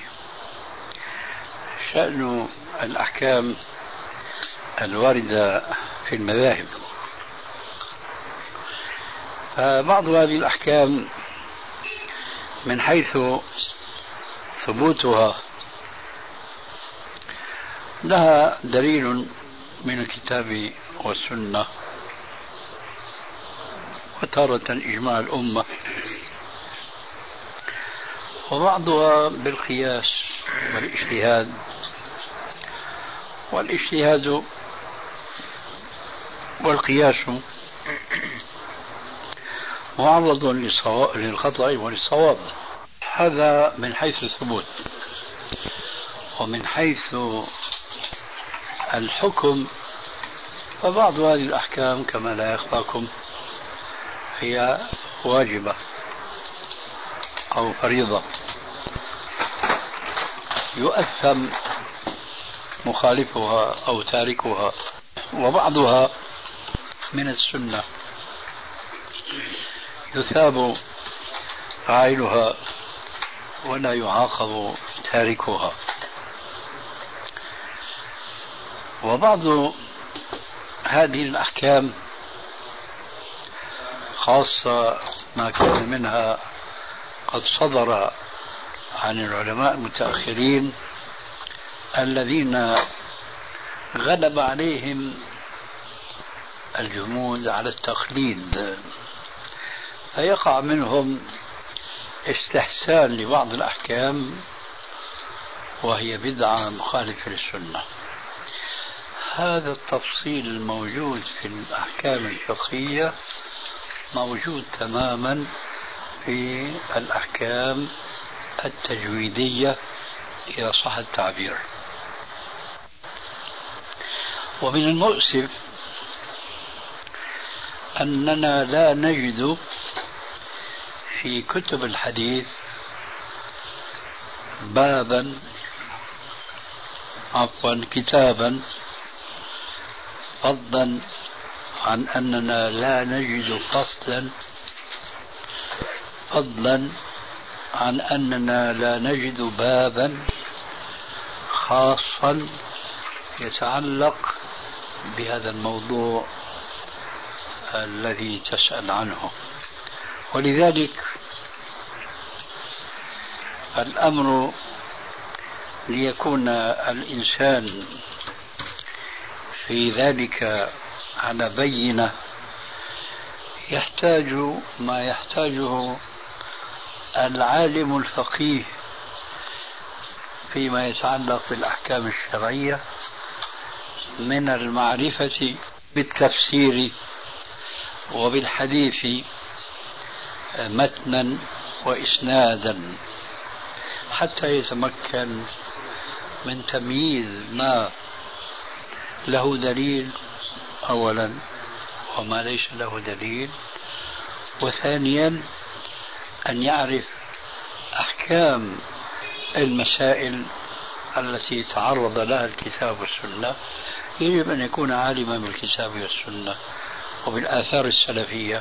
شأن الأحكام الواردة في المذاهب. فبعض هذه الأحكام من حيث ثبوتها لها دليل من الكتاب والسنة، وتارة إجماع الأمة، وبعضها بالقياس والاجتهاد. والاجتهاد والقياس معرض للخطأ وللصواب. هذا من حيث الثبوت. ومن حيث الحكم فبعض هذه الأحكام كما لا يخفاكم هي واجبة أو فريضة يؤثم مخالفها أو تاركها، وبعضها من السنة يثاب فاعلها ولا يعاقب تاركها. وبعض هذه الأحكام خاصة ما كان منها قد صدر عن العلماء المتأخرين الذين غلب عليهم الجمود على التقليد، فيقع منهم استحسان لبعض الأحكام وهي بدعة مخالفة للسنة. هذا التفصيل الموجود في الأحكام الفقهية موجود تماما في الأحكام التجويدية إذا صح التعبير. ومن المؤسف أننا لا نجد في كتب الحديث كتابا، فضلا عن أننا لا نجد فصلا، فضلا عن أننا لا نجد بابا خاصا يتعلق بهذا الموضوع الذي تسأل عنه. ولذلك الأمر ليكون الإنسان في ذلك على بينة يحتاج ما يحتاجه العالم الفقيه فيما يتعلق بالأحكام الشرعية من المعرفة بالتفسير وبالحديث متنا وإسنادا، حتى يتمكن من تمييز ما له دليل أولا وما ليس له دليل، وثانيا أن يعرف أحكام المسائل التي تعرض لها الكتاب والسنة. يجب أن يكون عالما بالكتاب والسنة وبالآثار السلفية،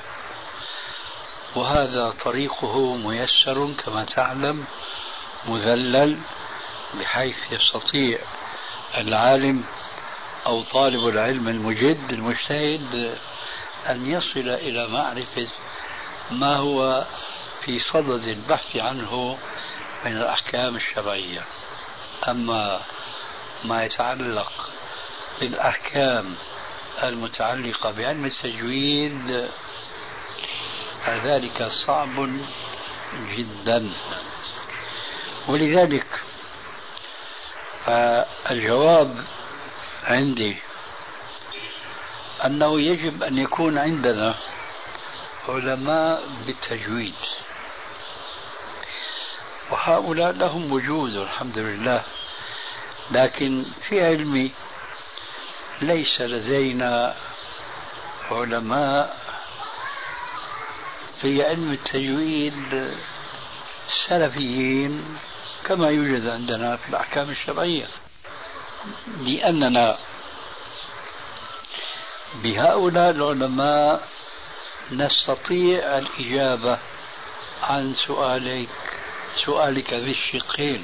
وهذا طريقه ميسر كما تعلم، مذلل، بحيث يستطيع العالم أو طالب العلم المجد المجتهد أن يصل إلى معرفة ما هو في صدد البحث عنه من الأحكام الشرعية. أما ما يتعلق بالأحكام المتعلقة بعلم التجويد فذلك صعب جدا. ولذلك الجواب عندي أنه يجب أن يكون عندنا علماء بالتجويد، وهؤلاء لهم وجود الحمد لله، لكن في علمي ليس لدينا علماء في علم التجويد سلفيين كما يوجد عندنا في الأحكام الشرعية، لأننا بهؤلاء العلماء نستطيع الإجابة عن سؤالك ذي الشقين: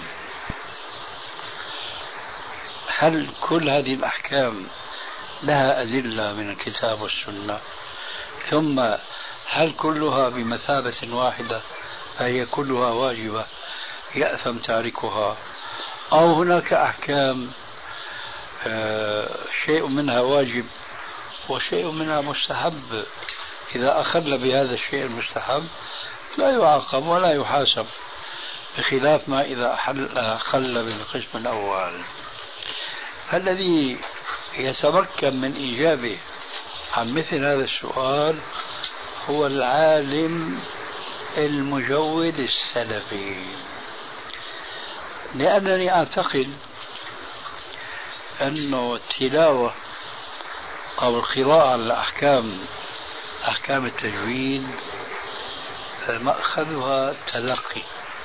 هل كل هذه الأحكام لها أدلة من الكتاب والسنة؟ ثم هل كلها بمثابة واحدة فهي كلها واجبة يأثم تاركها، أو هناك أحكام شيء منها واجب وشيء منها مستحب، إذا أخل بهذا الشيء المستحب لا يعاقب ولا يحاسب، بخلاف ما إذا أخل بالقسم الأول. فالذي يتمكن من إجابة عن مثل هذا السؤال هو العالم المجود السلفي، لأنني أعتقد أن التلاوة أو القراءة على أحكام التجويد مأخذها تلقي،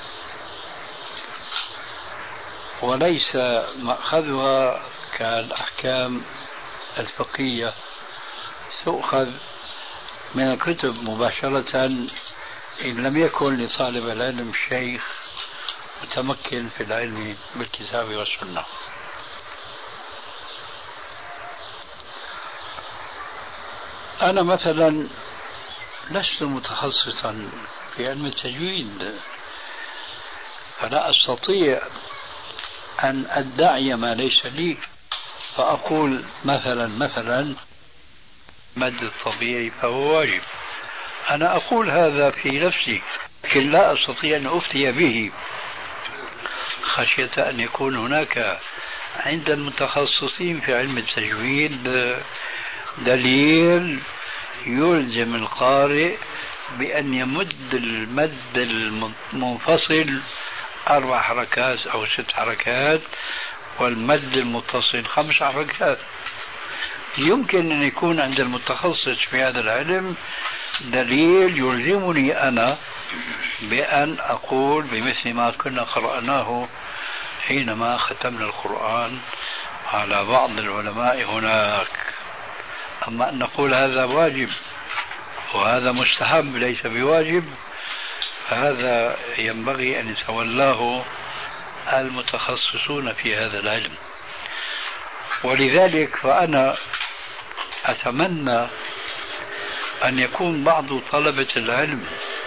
وليس مأخذها كالأحكام الفقهية تؤخذ من الكتب مباشرة إن لم يكن لطالب العلم شيخ متمكن في العلم بالكتاب والسنة. أنا مثلا لست متخصصا في علم التجويد، فلا أستطيع أن أدعي ما ليس لي، فأقول مثلا مد الطبيعي فهو واجب. أنا أقول هذا في نفسي، لكن لا أستطيع أن أفتي به خشية أن يكون هناك عند المتخصصين في علم التجويد دليل يلزم القارئ بأن يمد المد المنفصل 4 حركات أو 6 حركات والمد المتصل 5 حركات. يمكن أن يكون عند المتخصص في هذا العلم دليل يلزمني أنا بأن أقول بمثل ما كنا قرأناه حينما ختمنا القرآن على بعض العلماء هناك. أما أن نقول هذا واجب وهذا مستحب ليس بواجب، فهذا ينبغي أن يتولاه المتخصصون في هذا العلم. ولذلك فأنا أتمنى أن يكون بعض طلبة العلم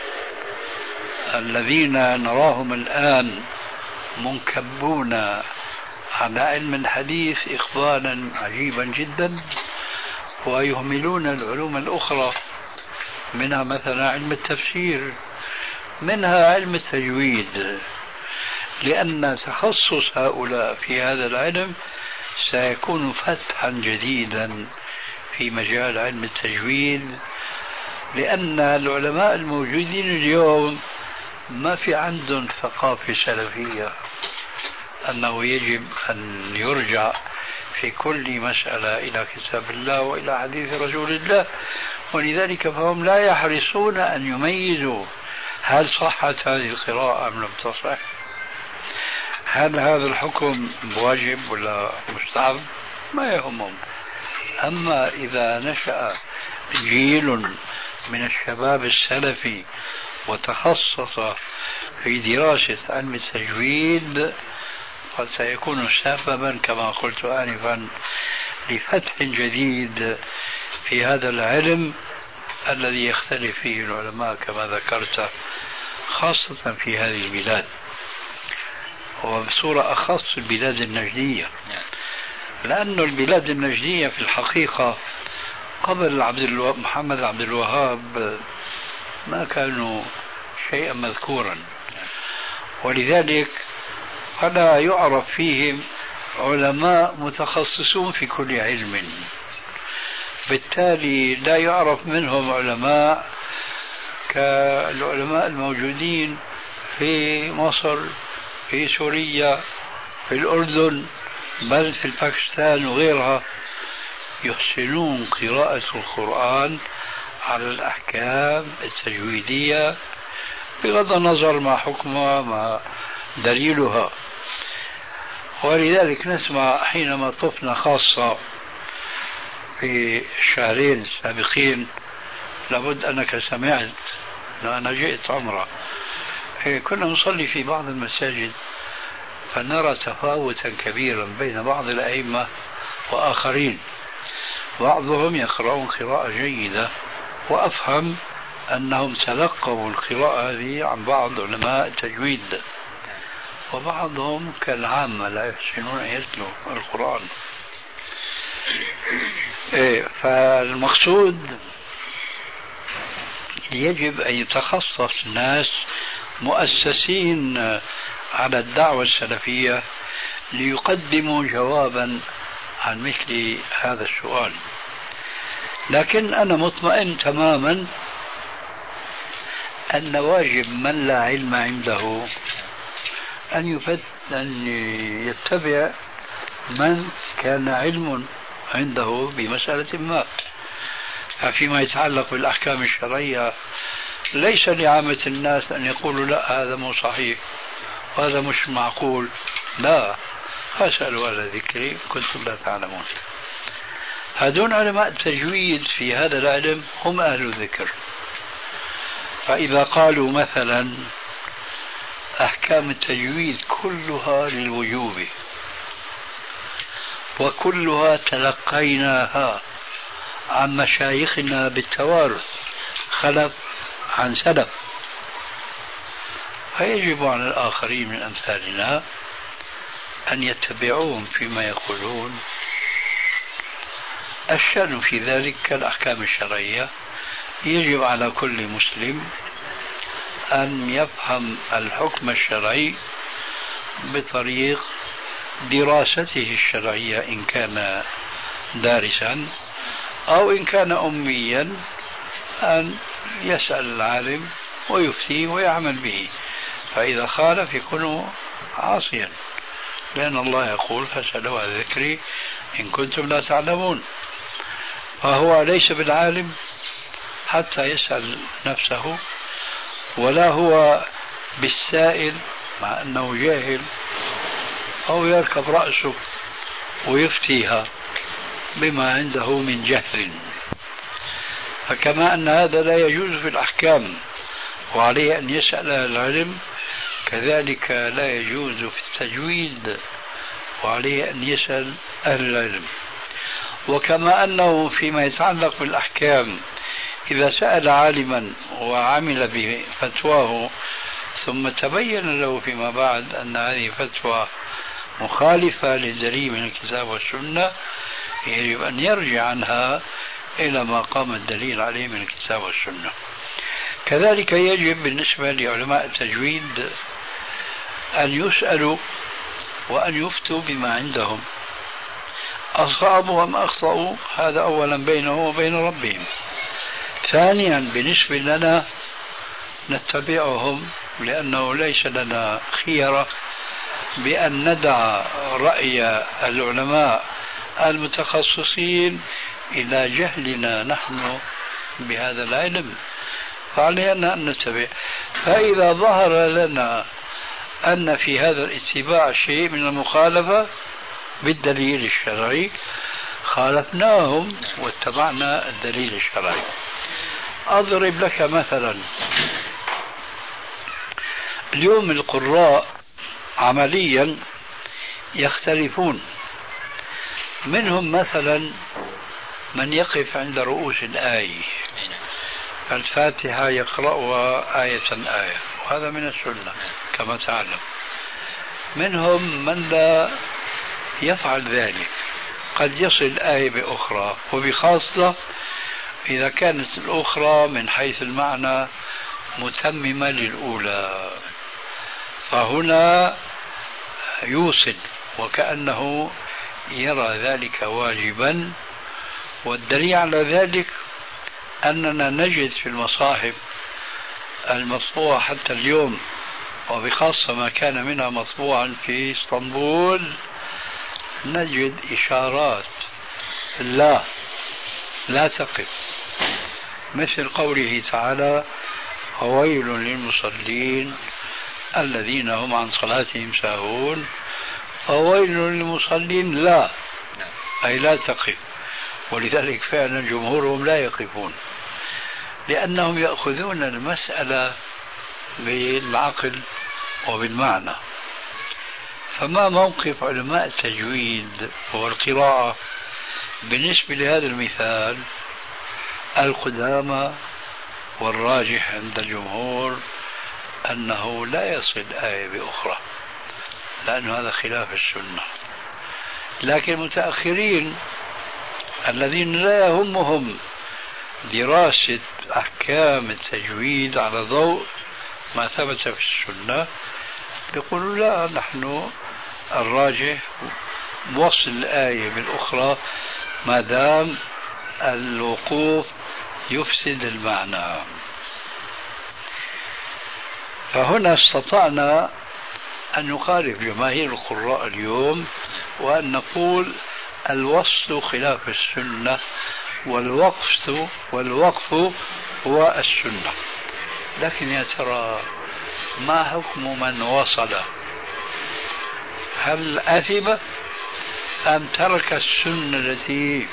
الذين نراهم الآن منكبون على علم الحديث إقبالا عجيبا جدا ويهملون العلوم الأخرى، منها مثلا علم التفسير، منها علم التجويد، لأن تخصص هؤلاء في هذا العلم سيكون فتحا جديدا في مجال علم التجويد، لأن العلماء الموجودين اليوم ما في عندهم ثقافة سلفية أنه يجب أن يرجع في كل مسألة إلى كتاب الله وإلى حديث رسول الله، ولذلك فهم لا يحرصون أن يميزوا هل صحت هذه القراءة أم لم تصح، هل هذا الحكم واجب ولا مستحب، ما يهمهم. أما إذا نشأ جيل من الشباب السلفي وتخصص في دراسة علم التجويد قد سيكون سببا كما قلت آنفا لفتح جديد في هذا العلم الذي يختلف فيه العلماء كما ذكرت، خاصة في هذه البلاد وبصورة أخص البلاد النجدية، لأن البلاد النجدية في الحقيقة قبل محمد عبد الوهاب ما كانوا شيئا مذكورا، ولذلك فلا يعرف فيهم علماء متخصصون في كل علم، بالتالي لا يعرف منهم علماء كالعلماء الموجودين في مصر، في سوريا، في الأردن، بل في باكستان وغيرها، يحسنون قراءة القرآن على الأحكام التجويدية بغض النظر ما حكمها ما دليلها. ولذلك نسمع حينما طفنا خاصة في الشهرين السابقين، لابد أنك سمعت أنا جئت عمرة، كنا نصلي في بعض المساجد فنرى تفاوتا كبيرا بين بعض الأئمة وآخرين، بعضهم يقرؤون قراءة جيدة وأفهم أنهم تلقوا القراءة هذه عن بعض علماء التجويد، وبعضهم كالعامة لا يحسنون أن يتلوا القرآن. فالمقصود يجب أن يتخصص ناس مؤسسين على الدعوة السلفية ليقدموا جوابا عن مثل هذا السؤال. لكن أنا مطمئن تماما أن واجب من لا علم عنده أن يتبع من كان علم عنده بمسألة ما. فيما يتعلق بالأحكام الشرعية ليس لعامة الناس أن يقولوا لا هذا مو صحيح وهذا مش معقول، لا، فاسألوا على ذكري كنتم لا تعلمون. هذون علماء التجويد في هذا العلم هم أهل الذكر، فإذا قالوا مثلا أحكام التجويد كلها للوجوب وكلها تلقيناها عن مشايخنا بالتوارث خلف عن سلف، فيجب على الآخرين من أمثالنا أن يتبعوهم فيما يقولون. الشأن في ذلك كالأحكام الشرعية، يجب على كل مسلم أن يفهم الحكم الشرعي بطريق دراسته الشرعية إن كان دارسا، أو إن كان أميا أن يسأل العالم ويفتي ويعمل به، فإذا خالف يكون عاصيا، لأن الله يقول فاسألوا عن ذكري إن كنتم لا تعلمون. فهو ليس بالعالم حتى يسأل نفسه، ولا هو بالسائل مع أنه جاهل، أو يركب رأسه ويفتيها بما عنده من جهل. فكما أن هذا لا يجوز في الأحكام وعليه أن يسأل العلم، كذلك لا يجوز في التجويد وعليه أن يسأل أهل العلم. وكما أنه فيما يتعلق بالأحكام إذا سأل عالما وعمل بفتواه ثم تبين له فيما بعد أن هذه فتوى مخالفة للدليل من الكتاب والسنة، يجب أن يرجع عنها إلى ما قام الدليل عليه من الكتاب والسنة. كذلك يجب بالنسبة لعلماء التجويد أن يسألوا وأن يفتوا بما عندهم، أصابوا أم أخطأوا هذا أولا بينه وبين ربهم. ثانيا بالنسبة لنا نتبعهم، لأنه ليس لنا خيرة بأن ندع رأي العلماء المتخصصين إلى جهلنا نحن بهذا العلم، فعلينا أن نتبع. فإذا ظهر لنا أن في هذا الاتباع شيء من المخالفة بالدليل الشرعي خالفناهم واتبعنا الدليل الشرعي. أضرب لك مثلا، اليوم القراء عمليا يختلفون، منهم مثلا من يقف عند رؤوس الآية، الفاتحة يقرأها آية آية، وهذا من السنة كما تعلم. منهم من لا يفعل ذلك، قد يصل آية بأخرى، وبخاصة إذا كانت الأخرى من حيث المعنى متممة للأولى، فهنا يوصل وكأنه يرى ذلك واجبا. والدليل على ذلك أننا نجد في المصاحف المطبوعة حتى اليوم، وبخاصة ما كان منها مطبوعا في اسطنبول، نجد إشارات لا تقف، مثل قوله تعالى: وويل للمصلين الذين هم عن صلاتهم ساهون. فويل للمصلين أي لا تقف، ولذلك فعلا جمهورهم لا يقفون، لأنهم يأخذون المسألة بالعقل وبالمعنى. فما موقف علماء التجويد والقراءة بالنسبة لهذا المثال؟ القدامى والراجح عند الجمهور أنه لا يصل آية بأخرى، لأن هذا خلاف السنة. لكن المتأخرين الذين لا يهمهم دراسة أحكام التجويد على ضوء ما ثبت في السنة يقولوا لا، نحن الراجح وصل الآية بالأخرى ما دام الوقوف يفسد المعنى. فهنا استطعنا أن نخالف جماهير القراء اليوم وأن نقول الوصل خلاف السنة والوقف هو السنة. لكن يا ترى ما حكم من وصل؟ هل أثم أم ترك السنة التي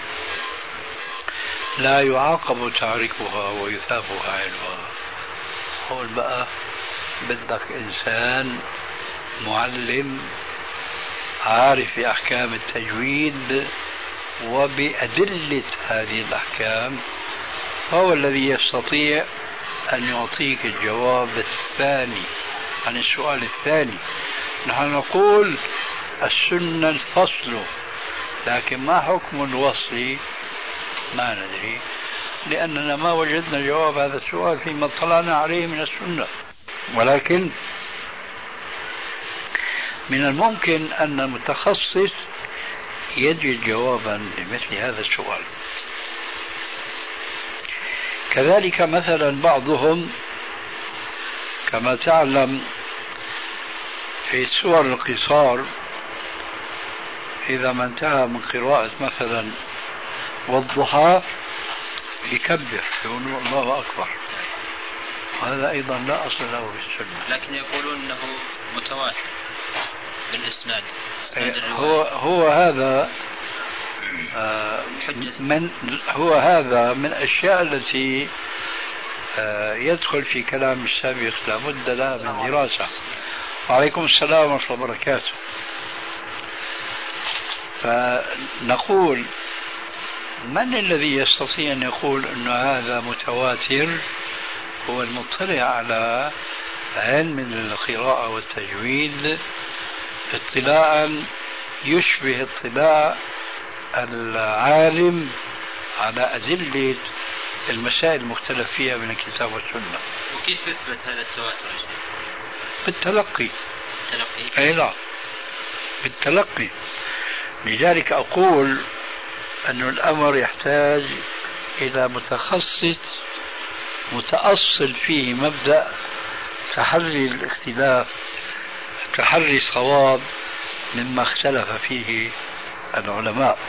لا يعاقب تاركها ويثاب فاعلها؟ قول بقى بدك إنسان معلم عارف بأحكام التجويد وبأدلة هذه الأحكام، هو الذي يستطيع أن يعطيك الجواب الثاني عن السؤال الثاني. نحن نقول السنة الفصل، لكن ما حكم الوصل ما ندري، لأننا ما وجدنا جواب هذا السؤال فيما اطلعنا عليه من السنة. ولكن من الممكن أن المتخصص يجد جوابا لمثل هذا السؤال. كذلك مثلا بعضهم كما تعلم في سور القصار إذا ما انتهى من قراءة مثلا والضحى يكبر يقول الله أكبر. هذا أيضا لا أصل له في السنة. لكن يقولون أنه متواتر بالإسناد. هو هذا هو هذا من الأشياء التي يدخل في كلام السابق لابد لها من دراسة. وعليكم السلام ورحمة الله وبركاته. فنقول من الذي يستطيع أن يقول أن هذا متواتر؟ هو المطلع على علم القراءة والتجويد اطلاعا يشبه اطلاع العالم على أدلة المسائل المختلف فيها من الكتاب والسنة. وكيف يثبت هذا التواتر؟ بالتلقي. أي لا، بالتلقي. لذلك أقول أن الأمر يحتاج إلى متخصص متأصل فيه مبدأ تحري الاختلاف، تحري الصواب مما اختلف فيه العلماء.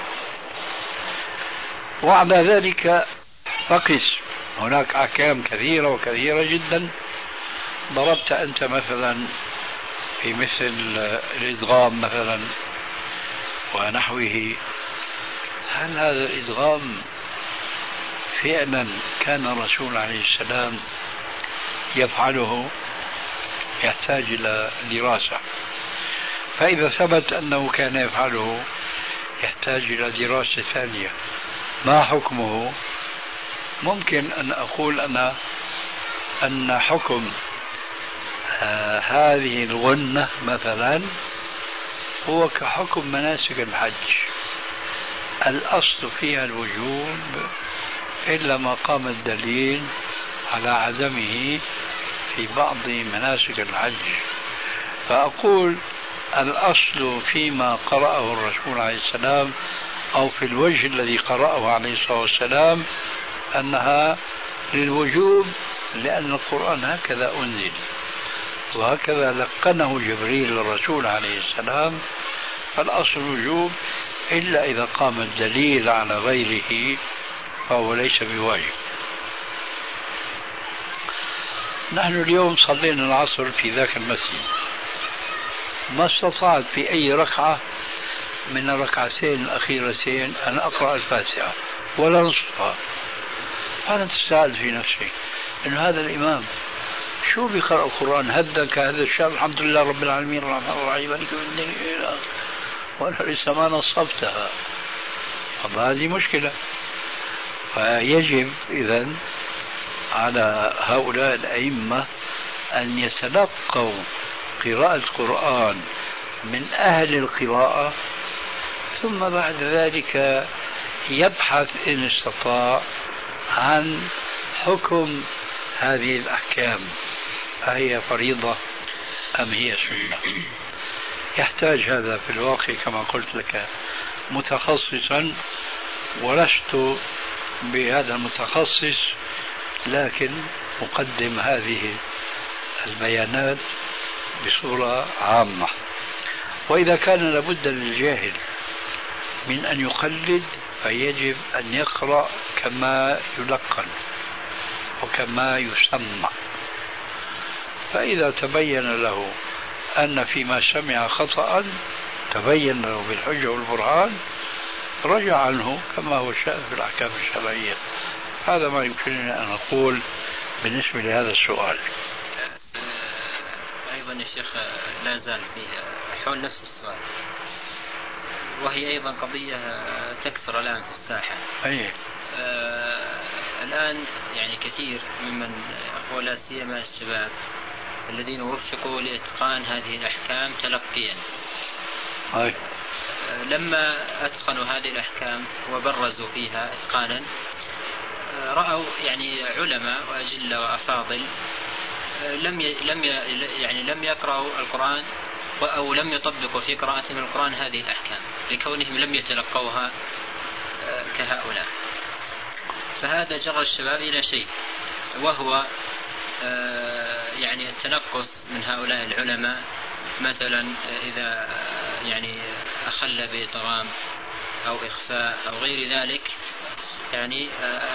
وعلى ذلك فقس، هناك أحكام كثيرة وكثيرة جدا. ضربت أنت مثلا في مثل الإدغام مثلا ونحوه، هل هذا الإدغام فعلا كان الرسول عليه السلام يفعله؟ يحتاج إلى دراسة. فإذا ثبت أنه كان يفعله يحتاج إلى دراسة ثانية. ما حكمه؟ ممكن أن أقول أنا أن حكم هذه الغنة مثلا هو كحكم مناسك الحج، الأصل فيها الوجوب إلا ما قام الدليل على عدمه في بعض مناسك الحج. فأقول الأصل فيما قرأه الرسول عليه السلام أو في الوجه الذي قرأه عليه الصلاة والسلام أنها للوجوب، لأن القرآن هكذا أنزل وهكذا لقنه جبريل للرسول عليه السلام، فالأصل الوجوب إلا إذا قام الدليل على غيره فهو ليس بواجب. نحن اليوم صلينا العصر في ذاك المسجد، ما استطعت في أي ركعة من الركعتين الأخيرتين أن أقرأ الفاتحة ولا نصفها. أنا تساءل في نفسي أن هذا الإمام شو بيقرأ القرآن هدا كهذا الشهر الحمد لله رب العالمين الرحمن الرحيم وأنا لسه ما نصفتها. طب هذه مشكلة. فيجب إذن على هؤلاء الأئمة أن يتلقوا قراءة القرآن من أهل القراءة، ثم بعد ذلك يبحث إن استطاع عن حكم هذه الأحكام، أهي فريضة أم هي سنة. يحتاج هذا في الواقع كما قلت لك متخصصا، ولست بهذا المتخصص، لكن أقدم هذه البيانات بصورة عامة. وإذا كان لابد للجاهل من أن يقلد فيجب أن يقرأ كما يلقن وكما يسمع. فإذا تبين له أن فيما سمع خطأ تبين له بالحجة والبرهان رجع عنه كما هو الشأن في الأحكام الشرعية. هذا ما يمكنني أن أقول بالنسبة لهذا السؤال. أيضا يا شيخ لا زال في حول نفس السؤال، وهي أيضا قضية تكثر الآن في الساحة. الآن يعني كثير ممن ولا سيما الشباب الذين وفقوا لإتقان هذه الأحكام تلقيا، لما أتقنوا هذه الأحكام وبرزوا فيها إتقانا رأوا يعني علماء وأجلة وأفاضل لم يقرأوا القرآن أو لم يطبقوا في قراءتهم القرآن هذه الأحكام لكونهم لم يتلقوها كهؤلاء. فهذا جرى الشباب إلى شيء، وهو يعني التنقص من هؤلاء العلماء. مثلا إذا يعني أخل بطرام أو إخفاء أو غير ذلك يعني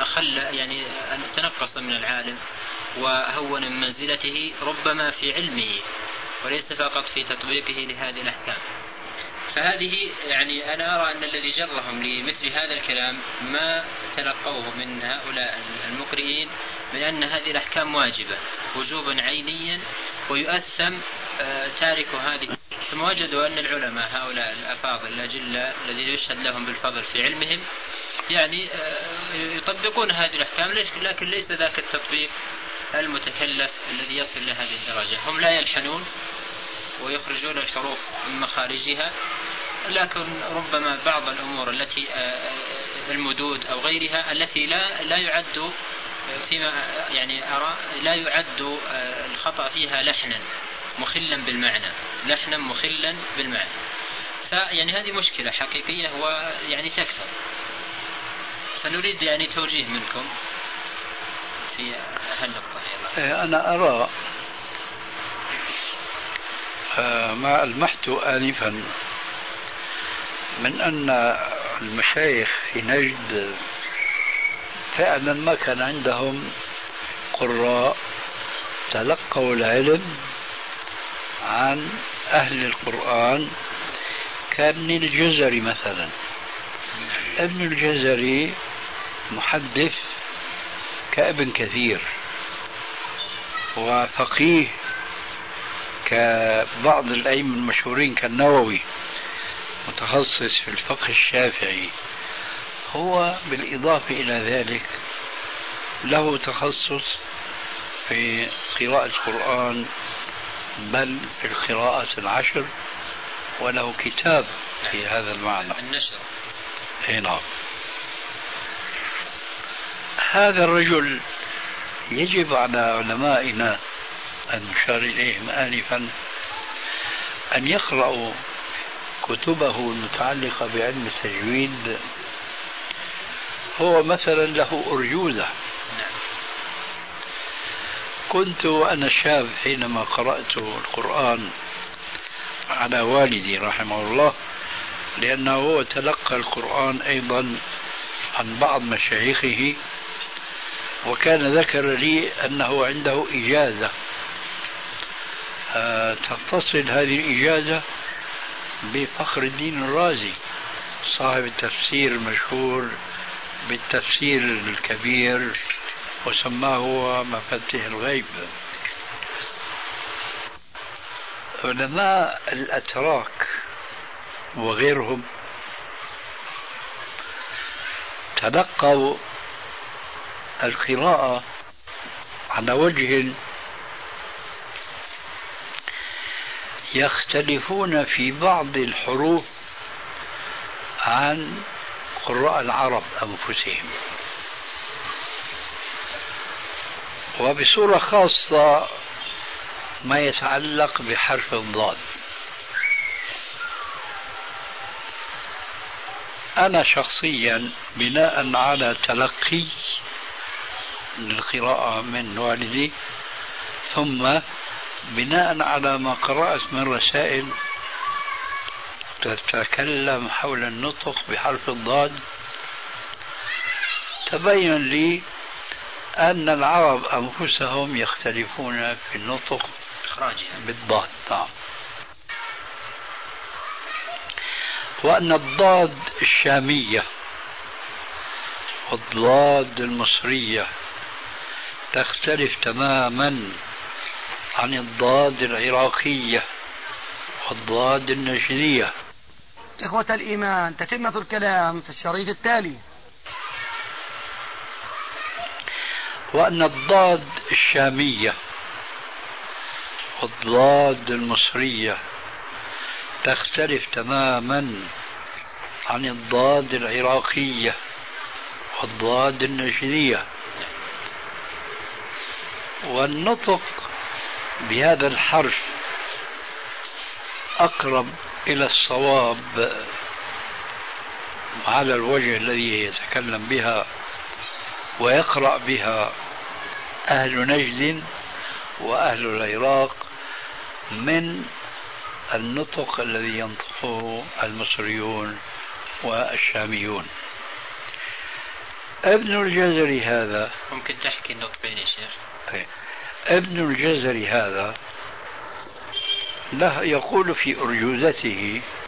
تنقص من العالم وهون من منزلته ربما في علمه وليس فقط في تطبيقه لهذه الأحكام. فهذه يعني أنا أرى أن الذي جرهم لمثل هذا الكلام ما تلقوه من هؤلاء المقرئين بأن هذه الأحكام واجبة وجوبا عينيا ويؤثم تارك هذه. ثم وجدوا أن العلماء هؤلاء الأفاضل الأجلاء الذين يشهد لهم بالفضل في علمهم يعني يطبقون هذه الأحكام، لكن ليس ذاك التطبيق المتكلف الذي يصل لهذه الدرجة. هم لا يلحنون ويخرجون الحروف من مخارجها، لكن ربما بعض الأمور التي المدود أو غيرها التي لا يعد فيما يعني أرى لا يعد الخطأ فيها لحنا مخلا بالمعنى، فيعني هذه مشكلة حقيقية ويعني تكثر. فنريد يعني توجيه منكم في هالنقطة. أنا أرى ما ألمحت آنفا من أن المشايخ في نجد فعلا ما كان عندهم قراء تلقوا العلم عن أهل القرآن كابن الجزري مثلا. ابن الجزري محدث كابن كثير وفقيه كبعض الأئمة المشهورين كالنووي، متخصص في الفقه الشافعي. هو بالإضافة إلى ذلك له تخصص في قراءة القرآن بل في القراءة العشر، وله كتاب في هذا المعنى النشر. نعم. هذا الرجل يجب على علمائنا المشار إليهم آنفا أن يقرأوا كتبه المتعلقة بعلم التجويد. هو مثلا له أرجوزة. كنت وأنا شاب حينما قرأت القرآن على والدي رحمه الله، لأنه هو تلقى القرآن أيضا عن بعض مشايخه، وكان ذكر لي أنه عنده إجازة تتصل هذه الإجازة بفخر الدين الرازي صاحب التفسير المشهور بالتفسير الكبير وسماه مفاتيح الغيب. علماء الأتراك وغيرهم تلقوا القراءة على وجه يختلفون في بعض الحروف عن قراء العرب أنفسهم، وبصورة خاصة ما يتعلق بحرف الضاد. أنا شخصيا بناء على تلقي للقراءة من والدي، ثم بناء على ما قرأت من رسائل تتكلم حول النطق بحرف الضاد، تبين لي أن العرب أنفسهم يختلفون في النطق بالضاد. وأن الضاد الشامية والضاد المصرية تختلف تماما عن الضاد العراقية والضاد النجدية. إخوة الإيمان، تتمة الكلام في الشريط التالي. وأن الضاد الشامية والضاد المصرية تختلف تماما عن الضاد العراقية والضاد النجدية، والنطق بهذا الحرف أقرب إلى الصواب على الوجه الذي يتكلم بها ويقرأ بها أهل نجد وأهل العراق من النطق الذي ينطقه المصريون والشاميون. ابن الجزري هذا ممكن تحكي النطقين يا شيخ؟ ابن الجزري هذا له يقول في أرجوزته